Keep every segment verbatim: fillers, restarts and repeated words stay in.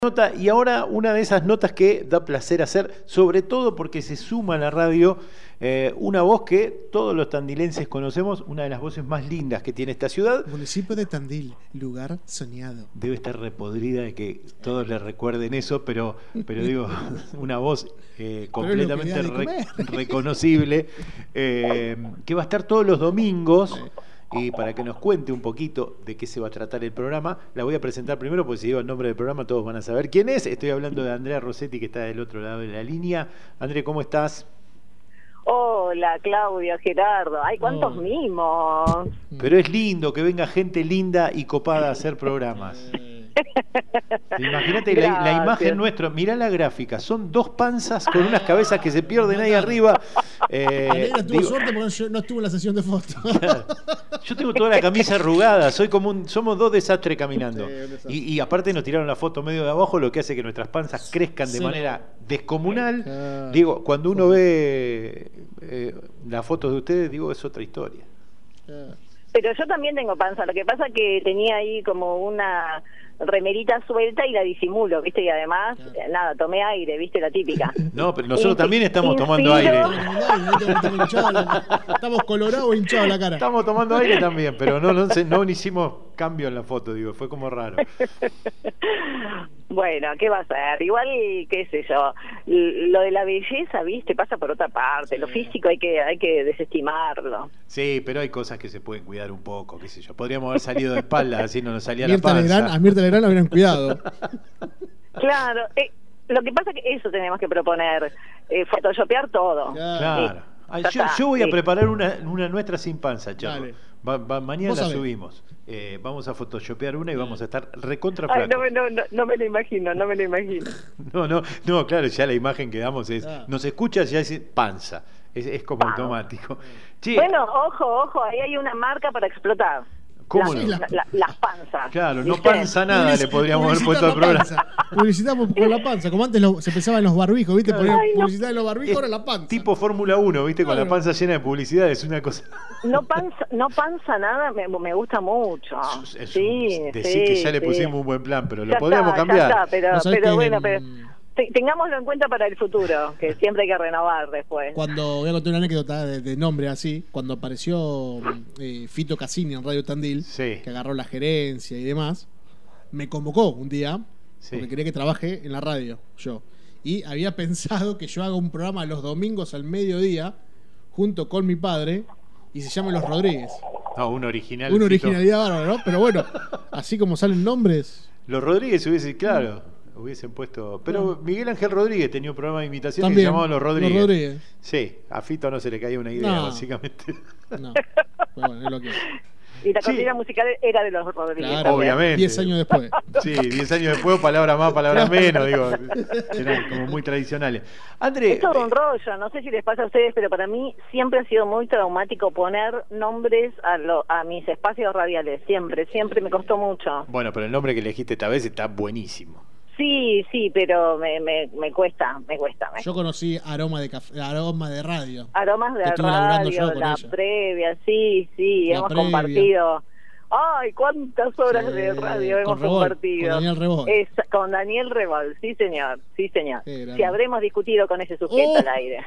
Nota, y ahora una de esas notas que da placer hacer, sobre todo porque se suma a la radio eh, una voz que todos los tandilenses conocemos, una de las voces más lindas que tiene esta ciudad. Municipio de Tandil, lugar soñado. Debe estar repodrida de que todos le recuerden eso, pero, pero digo, una voz eh, completamente re reconocible, eh, que va a estar todos los domingos. Y para que nos cuente un poquito de qué se va a tratar el programa, la voy a presentar primero, porque si digo el nombre del programa todos van a saber quién es. Estoy hablando de Andrea Rossetti, que está del otro lado de la línea. Andrea, ¿cómo estás? Hola, Claudia, Gerardo. ¡Ay, cuántos oh. mimos! Pero es lindo que venga gente linda y copada a hacer programas. Imagínate la, la imagen nuestra, mirá la gráfica, son dos panzas con unas cabezas que se pierden ahí arriba. Eh, Alegra tuvo digo, suerte porque yo no estuvo en la sesión de fotos. Claro, yo tengo toda la camisa arrugada, soy como un, somos dos desastres caminando. Sí, y, y aparte nos tiraron la foto medio de abajo, lo que hace que nuestras panzas crezcan de sí. manera descomunal. Ah, digo, cuando uno ve eh, las fotos de ustedes, digo, es otra historia. Ah. Pero yo también tengo panza, lo que pasa que tenía ahí como una remerita suelta y la disimulo, ¿viste? Y además, claro. nada, tomé aire, ¿viste? La típica. No, pero nosotros también estamos tomando aire. Estamos colorados e hinchados la cara. Estamos tomando aire también, pero no, no, no hicimos cambio en la foto, digo, fue como raro. Bueno, ¿qué va a ser? Igual, qué sé yo, lo de la belleza, ¿viste? Pasa por otra parte, sí. Lo físico hay que hay que desestimarlo. Sí, pero hay cosas que se pueden cuidar un poco, qué sé yo. Podríamos haber salido de espaldas, así no nos salía Mirta la panza. Legrand, a Mirta Legrand la hubieran cuidado. Claro, eh, lo que pasa es que eso tenemos que proponer, eh, photoshopear todo. Claro. Sí. Ay, yo, yo voy sí. a preparar una, una nuestra sin panza, Chaco. Va, va, mañana la subimos. Eh, vamos a photoshopear una y vamos a estar recontra flacos. Ay, no, no, no, no me lo imagino, no me lo imagino. No, no, no, claro, ya la imagen que damos es, ah. nos escuchas y ya es panza. Es, es como wow. automático. Sí. Bueno, ojo, ojo, ahí hay una marca para explotar. ¿Cómo las, no? La, la, las panzas. Claro, no panza nada, Public le podríamos haber puesto al programa. Publicitamos con la panza, como antes lo, se pensaba en los barbijos, ¿viste? Poner publicidad en los barbijos, ahora la panza. Tipo Fórmula uno, ¿viste? Claro. Con la panza llena de publicidad, es una cosa. No panza, no panza nada, me, me gusta mucho. Es, es sí, un, decir sí, que ya sí. le pusimos un buen plan, pero ya lo podríamos está, cambiar. Ya está, pero, ¿No pero bueno, en... pero... tengámoslo en cuenta para el futuro, que siempre hay que renovar después. Cuando voy a contar una anécdota de, de nombre así, cuando apareció eh, Fito Cassini en Radio Tandil, sí. que agarró la gerencia y demás, me convocó un día, sí. porque quería que trabaje en la radio, yo. Y había pensado que yo haga un programa los domingos al mediodía, junto con mi padre, y se llama Los Rodríguez. No, un original. Una originalidad bárbara, ¿no? Pero bueno, así como salen nombres... Los Rodríguez hubiese, claro... hubiesen puesto, pero no. Miguel Ángel Rodríguez tenía un programa de imitación También, que se llamaba Los Rodríguez. Los Rodríguez. Sí, a Fito no se le caía una idea, no. básicamente. No, bueno, es lo que es. Y la cortina sí. musical era de Los Rodríguez. Claro, obviamente. Diez años después. Sí, diez años después, palabras más, palabras menos, digo. Eran como muy tradicionales. André, es todo un rollo, no sé si les pasa a ustedes, pero para mí siempre ha sido muy traumático poner nombres a, lo, a mis espacios radiales. Siempre, siempre me costó mucho. Bueno, pero el nombre que elegiste esta vez está buenísimo. Sí, sí, pero me, me, me cuesta, me cuesta. Me... Yo conocí Aroma de café, Aroma de Radio. Aromas de radio, la ella. previa, sí, sí, la hemos previa. compartido. Ay, cuántas horas sí, de radio hemos Rebol, compartido. Con Daniel Rebol. Es, con Daniel Rebol, sí señor, sí señor. Sí, si habremos discutido con ese sujeto oh. al aire.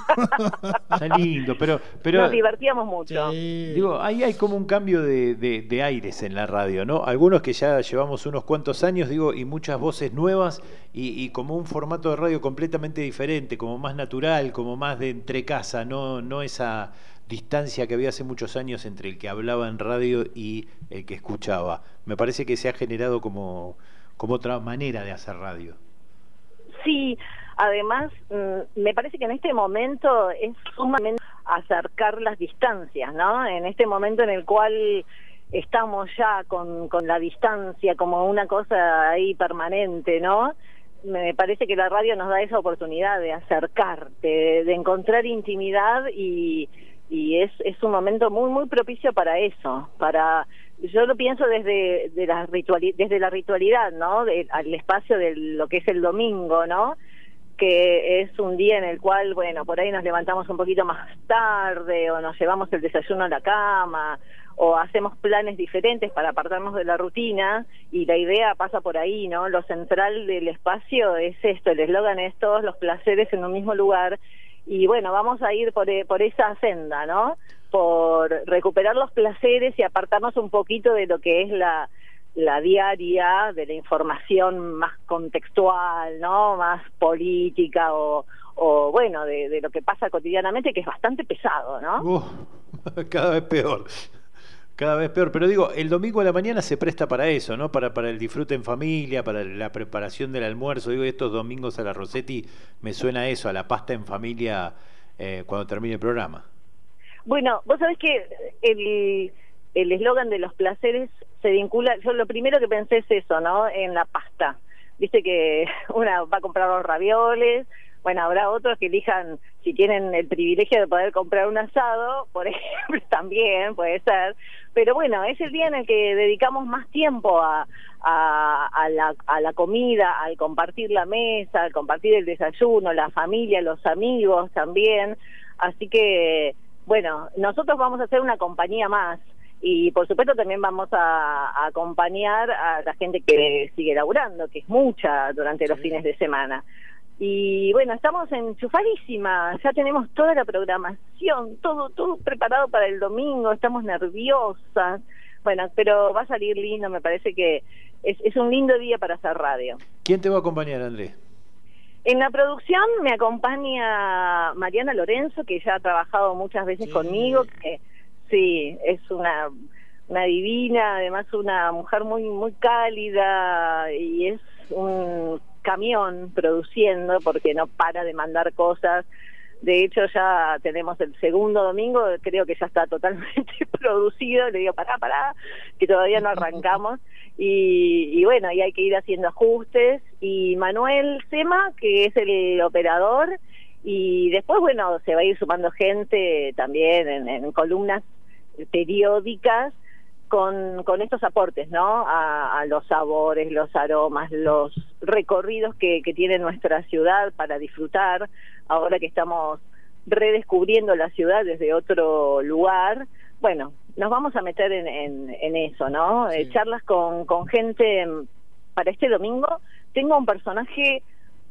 Está lindo, pero, pero... Nos divertíamos mucho. Sí. Digo, ahí hay como un cambio de, de, de aires en la radio, ¿no? Algunos que ya llevamos unos cuantos años, digo, y muchas voces nuevas, y, y como un formato de radio completamente diferente, como más natural, como más de entrecasa, no, no esa... distancia que había hace muchos años entre el que hablaba en radio y el que escuchaba. Me parece que se ha generado como, como otra manera de hacer radio. Sí, además me parece que en este momento es sumamente acercar las distancias, ¿no? En este momento en el cual estamos ya con, con la distancia como una cosa ahí permanente, ¿no? Me parece que la radio nos da esa oportunidad de acercar, de, de encontrar intimidad y y es es un momento muy muy propicio para eso, para yo lo pienso desde de la rituali, desde la ritualidad, ¿no? De, al espacio de lo que es el domingo, ¿no? Que es un día en el cual, bueno, por ahí nos levantamos un poquito más tarde o nos llevamos el desayuno a la cama o hacemos planes diferentes para apartarnos de la rutina, y la idea pasa por ahí, ¿no? Lo central del espacio es esto, el eslogan es todos los placeres en un mismo lugar, y bueno, vamos a ir por, por esa senda, ¿no? Por recuperar los placeres y apartarnos un poquito de lo que es la, la diaria, de la información más contextual, ¿no? Más política o, o bueno, de, de lo que pasa cotidianamente, que es bastante pesado, ¿no? Uh, cada vez peor. Cada vez peor, pero digo, el domingo a la mañana se presta para eso, ¿no? Para, para el disfrute en familia, para la preparación del almuerzo. Digo, estos domingos a la Rossetti me suena a eso, a la pasta en familia eh, cuando termine el programa. Bueno, vos sabés que el el eslogan de los placeres se vincula, yo lo primero que pensé es eso, ¿no? En la pasta. Viste que una va a comprar los ravioles. Bueno, habrá otros que elijan, si tienen el privilegio de poder comprar un asado, por ejemplo, también puede ser. Pero bueno, es el día en el que dedicamos más tiempo a, a, a, la, a la comida, al compartir la mesa, al compartir el desayuno, la familia, los amigos también. Así que, bueno, nosotros vamos a hacer una compañía más. Y por supuesto también vamos a, a acompañar a la gente que sigue laburando, que es mucha durante los fines de semana. Y bueno, estamos enchufadísimas, ya tenemos toda la programación, todo todo preparado para el domingo, estamos nerviosas, bueno, pero va a salir lindo, me parece que es, es un lindo día para hacer radio. ¿Quién te va a acompañar, Andrés? En la producción me acompaña Mariana Lorenzo, que ya ha trabajado muchas veces sí. conmigo, que sí, es una, una divina, además una mujer muy, muy cálida, y es un camión produciendo porque no para de mandar cosas. De hecho ya tenemos el segundo domingo, creo que ya está totalmente producido. Le digo pará, pará, que todavía no arrancamos. Y, y bueno, y hay que ir haciendo ajustes. Y Manuel Sema, que es el operador, y después bueno, se va a ir sumando gente también en, en columnas periódicas con, con estos aportes, ¿no? A, a los sabores, los aromas, los recorridos que, que tiene nuestra ciudad para disfrutar, ahora que estamos redescubriendo la ciudad desde otro lugar. Bueno, nos vamos a meter en, en, en eso, ¿no? Sí. Eh, charlas con, con gente. Para este domingo tengo un personaje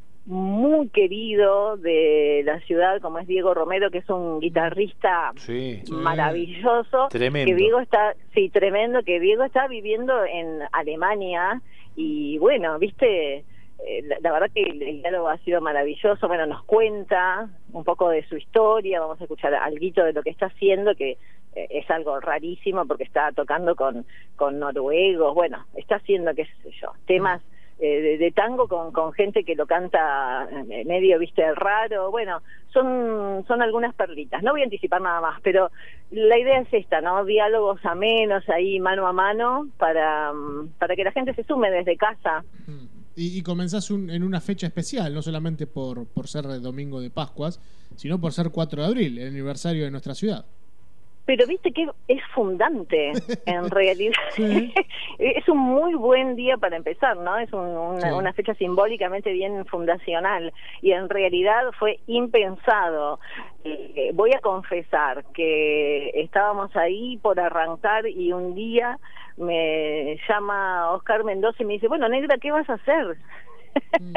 muy querido de la ciudad, como es Diego Romero, que es un guitarrista sí, maravilloso. Tremendo. Que Diego está, sí, tremendo, que Diego está viviendo en Alemania, y bueno, viste, eh, la, la verdad que el, el diálogo ha sido maravilloso. Bueno, nos cuenta un poco de su historia, vamos a escuchar alguito de lo que está haciendo, que eh, es algo rarísimo porque está tocando con, con noruegos, bueno, está haciendo, qué sé yo, temas De, de tango con, con gente que lo canta medio, viste, raro. Bueno, son son algunas perlitas. No voy a anticipar nada más, pero la idea es esta, ¿no? Diálogos amenos ahí mano a mano para, para que la gente se sume desde casa. Y, y comenzás un, en una fecha especial, no solamente por, por ser el domingo de Pascuas, sino por ser cuatro de abril, el aniversario de nuestra ciudad. Pero viste que es fundante, en realidad. Sí. Es un muy buen día para empezar, ¿no? Es un, una, sí. una fecha simbólicamente bien fundacional, y en realidad fue impensado. Eh, voy a confesar que estábamos ahí por arrancar y un día me llama Oscar Mendoza y me dice, bueno, negra, ¿qué vas a hacer? Mm.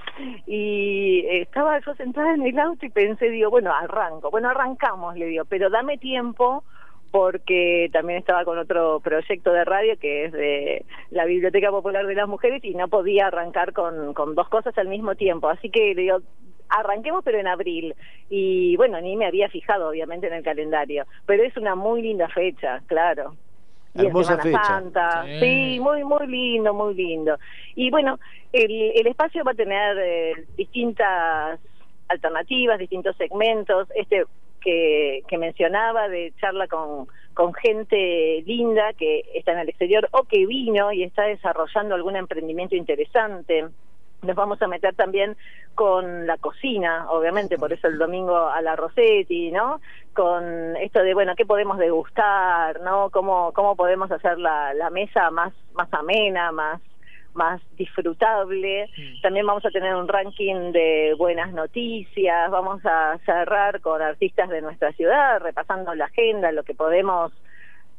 Y estaba yo sentada en el auto y pensé, digo, bueno, arranco, bueno, arrancamos, le digo, pero dame tiempo, porque también estaba con otro proyecto de radio que es de la Biblioteca Popular de las Mujeres, y no podía arrancar con, con dos cosas al mismo tiempo, así que le digo, arranquemos pero en abril. Y bueno, ni me había fijado obviamente en el calendario, pero es una muy linda fecha, claro. Y hermosa en Semana fecha. Santa, sí. sí, muy muy lindo, muy lindo. Y bueno, el, el espacio va a tener eh, distintas alternativas, distintos segmentos, este que, que mencionaba de charla con, con gente linda que está en el exterior o que vino y está desarrollando algún emprendimiento interesante. Nos vamos a meter también con la cocina, obviamente, por eso el domingo a la Rossetti, ¿no? Con esto de, bueno, ¿qué podemos degustar, no? ¿Cómo, cómo podemos hacer la, la mesa más, más amena, más, más disfrutable? También vamos a tener un ranking de buenas noticias, vamos a cerrar con artistas de nuestra ciudad, repasando la agenda, lo que podemos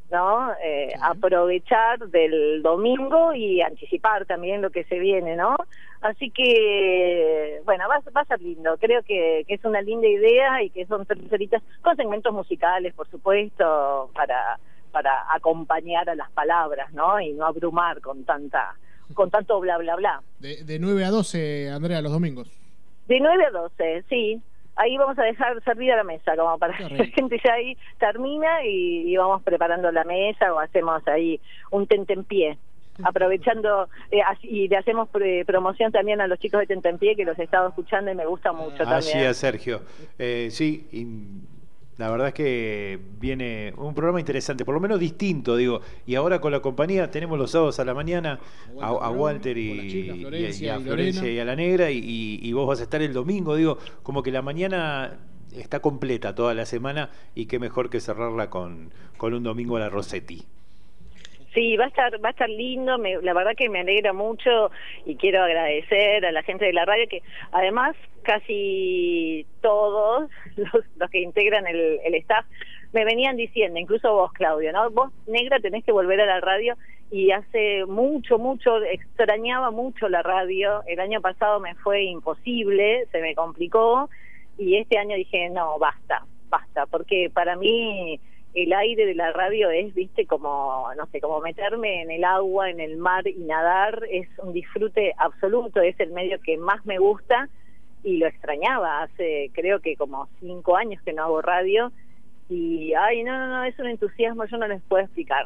¿no? Eh, Sí. Aprovechar del domingo y anticipar también lo que se viene, ¿no? Así que, bueno, va, va a ser lindo. Creo que, que es una linda idea y que son tres horitas con segmentos musicales, por supuesto, para, para acompañar a las palabras, ¿no? Y no abrumar con tanta, con tanto bla, bla, bla. De, de nueve a doce, Andrea, los domingos. De nueve a doce, sí. Ahí vamos a dejar servida la mesa, como para que la gente ya ahí termina y, y vamos preparando la mesa o hacemos ahí un tentempié. Aprovechando, eh, así, y le hacemos pre promoción también a los chicos de Tentempié, que los he estado escuchando y me gusta mucho ah, también. sí, a Sergio. Eh, sí, y la verdad es que viene un programa interesante, por lo menos distinto, digo. Y ahora con la compañía tenemos los sábados a la mañana a, a Walter y, chicas, Florencia, y a y Florencia Lorena. y a la Negra, y, y, y vos vas a estar el domingo, digo, como que la mañana está completa toda la semana y qué mejor que cerrarla con, con un domingo a la Rossetti. Sí, va a estar, va a estar lindo, me, la verdad que me alegra mucho y quiero agradecer a la gente de la radio que además casi todos los, los que integran el, el staff me venían diciendo, incluso vos, Claudio, ¿no? Vos, Negra, tenés que volver a la radio y hace mucho, mucho, extrañaba mucho la radio, el año pasado me fue imposible, se me complicó y este año dije, no, basta, basta, porque para mí el aire de la radio es, viste, como, no sé, como meterme en el agua, en el mar y nadar, es un disfrute absoluto, es el medio que más me gusta y lo extrañaba, hace creo que como cinco años que no hago radio y, ay, no, no, no, es un entusiasmo, yo no les puedo explicar.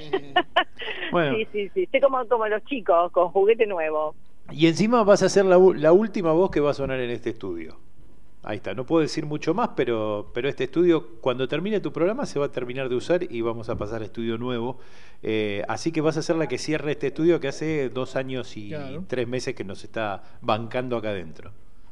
Bueno. Sí, sí, sí, estoy como, como los chicos, con juguete nuevo. Y encima vas a ser la, la última voz que va a sonar en este estudio. Ahí está, no puedo decir mucho más, pero, pero este estudio, cuando termine tu programa, se va a terminar de usar y vamos a pasar a estudio nuevo. Eh, así que vas a ser la que cierre este estudio que hace dos años y claro. tres meses que nos está bancando acá adentro.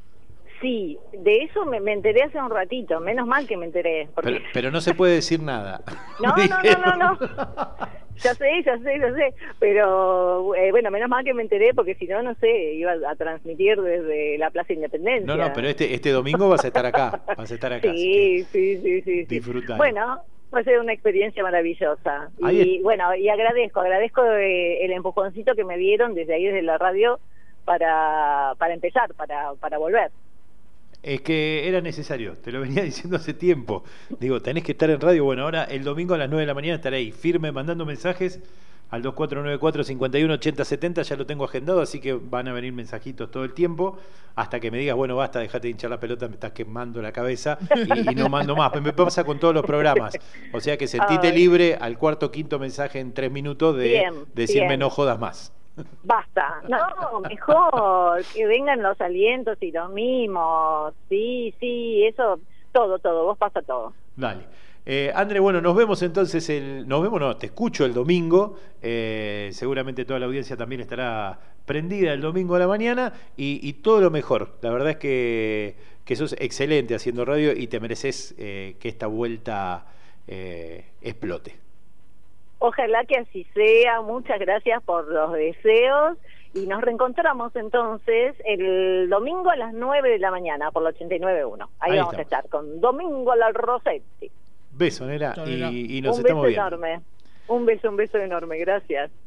Sí, de eso me, me enteré hace un ratito, menos mal que me enteré. Porque... Pero, pero no se puede decir nada. No, no, no, no, no. Ya sé, ya sé, ya sé. Pero eh, bueno, menos mal que me enteré porque si no, no sé, iba a transmitir desde la Plaza Independencia. No, no, pero este este domingo vas a estar acá, vas a estar acá. Sí, sí, sí, sí. Disfrutar. Bueno, va a ser una experiencia maravillosa. Y bueno, y agradezco, agradezco el empujoncito que me dieron desde ahí, desde la radio, para, para empezar, para, para volver. Es que era necesario, te lo venía diciendo hace tiempo. Digo, tenés que estar en radio. Bueno, ahora el domingo a las nueve de la mañana estaré ahí, firme, mandando mensajes al dos cuatro nueve cuatro, cinco uno, ocho cero siete cero. Ya lo tengo agendado, así que van a venir mensajitos todo el tiempo, hasta que me digas, bueno, basta, dejate de hinchar la pelota, me estás quemando la cabeza y, y no mando más. Me pasa con todos los programas. O sea que sentite Ay. libre al cuarto quinto mensaje en tres minutos de bien, decirme bien. No jodas más. Basta, no, mejor que vengan los alientos y los mimos, sí, sí, eso, todo, todo, vos pasa todo. Dale. Eh, André, bueno, nos vemos entonces, el, nos vemos, no, te escucho el domingo, eh, seguramente toda la audiencia también estará prendida el domingo a la mañana y, y todo lo mejor, la verdad es que, que sos excelente haciendo radio y te mereces eh, que esta vuelta eh, explote. Ojalá que así sea, muchas gracias por los deseos y nos reencontramos entonces el domingo a las nueve de la mañana por la ochenta y nueve punto uno. Ahí, Ahí vamos estamos. a estar con Domingo a la Rossetti. Beso, Nera, y, y nos un estamos beso viendo. enorme, un beso, un beso enorme, gracias.